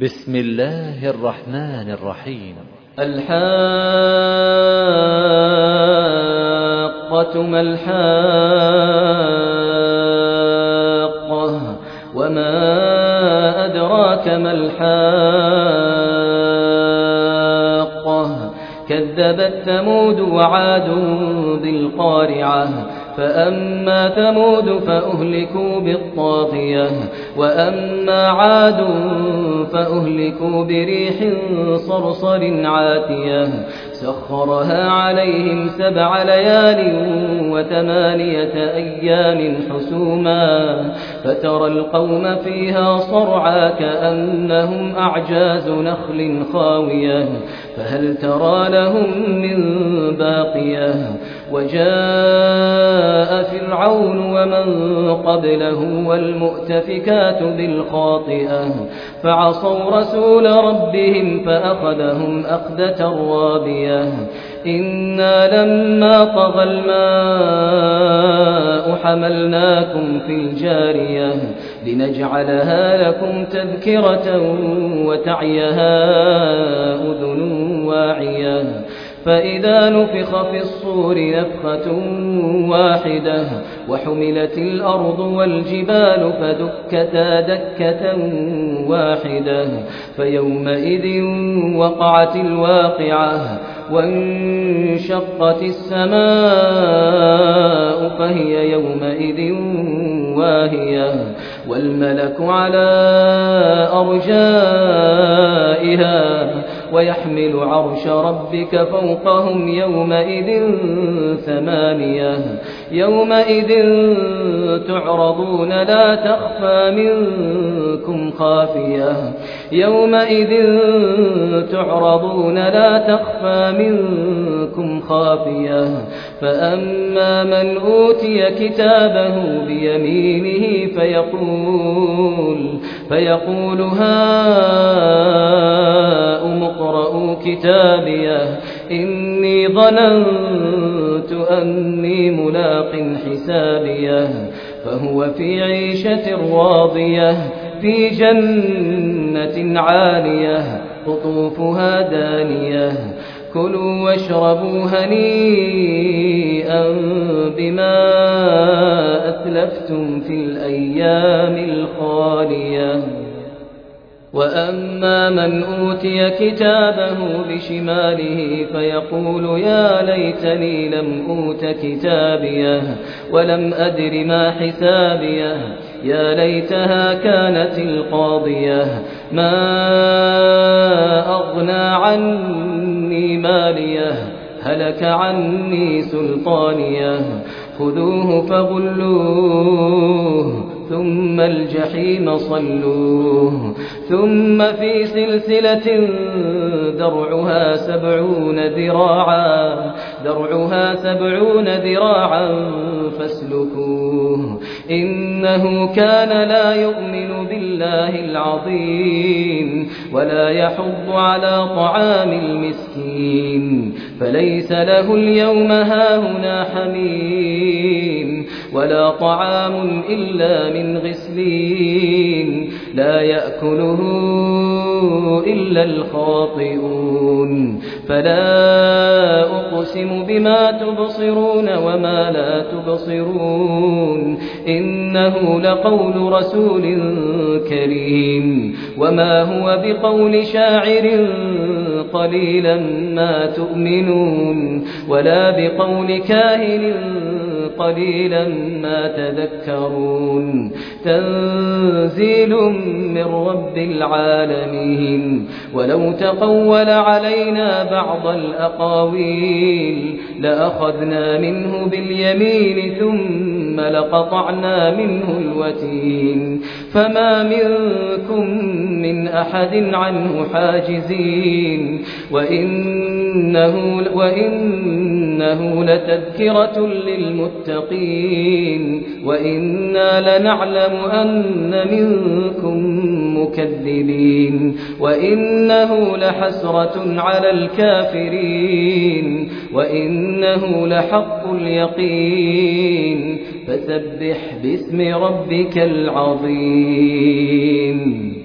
بسم الله الرحمن الرحيم. الحاقة ما الحاقة وما أدراك ما الحاقة كذبت ثمود وعاد بالقارعة فأما ثمود فأهلكوا بالطاغية وأما عاد فأهلكوا بريح صرصر عاتية سخرها عليهم 7 ليال و8 أيام حسوما فترى القوم فيها صرعا كأنهم أعجاز نخل خاوية فهل ترى لهم من باقية وجاء فرعون ومن قبله والمؤتفكات بالخاطئة فعصوا رسول ربهم فأخذهم أخذة رابية إنا لما طغى الماء حملناكم في الجارية لنجعلها لكم تذكرة وتعيها أذن واعية فإذا نفخ في الصور نفخة واحدة وحملت الأرض والجبال فدكتا دكة واحدة فيومئذ وقعت الواقعة وانشقت السماء فهي يومئذ واهية والملك على أرجائها ويحمل عرش ربك فوقهم يومئذ 8 يومئذ تعرضون لا تخفى منكم خافية يومئذ تعرضون لا تخفى منكم خافية فأما من أوتي كتابه بيمينه فيقول هاؤم اقرءوا كتابيه إني ظننت أني ملاق حسابيه فهو في عيشة راضية في جنة عالية قطوفها دانية كلوا واشربوا هنيئا بما أتلفتم في الأيام الخالية وأما من أوتي كتابه بشماله فيقول يا ليتني لم أوت كتابيه ولم أدر ما حسابيه يا ليتها كانت القاضية ما أغنى عني ماليه هلك عني سلطانيه خذوه فغلوه ثم الجحيم صلوه ثم في سلسلة درعها 70 ذراعا فاسلكوه إنه كان لا يؤمن بالله العظيم ولا يحض على طعام المسكين فليس له اليوم هاهنا حميم ولا طعام إلا من غسلين لا يأكله إلا الخاطئون فلا أقسم بما تبصرون وما لا تبصرون إنه لقول رسول كريم وما هو بقول شاعر قليلا ما تؤمنون ولا بقول كاهن قليلا ما تذكرون تنزيل من رب العالمين ولو تقول علينا بعض الأقاويل لأخذنا منه باليمين ثم لقطعنا منه الوتين فما منكم من أحد عنه حاجزين وإنه لتذكرة للمتقين وإنا لنعلم أن منكم مكذبين وإنه لحسرة على الكافرين وإنه لحق اليقين فسبح باسم ربك العظيم.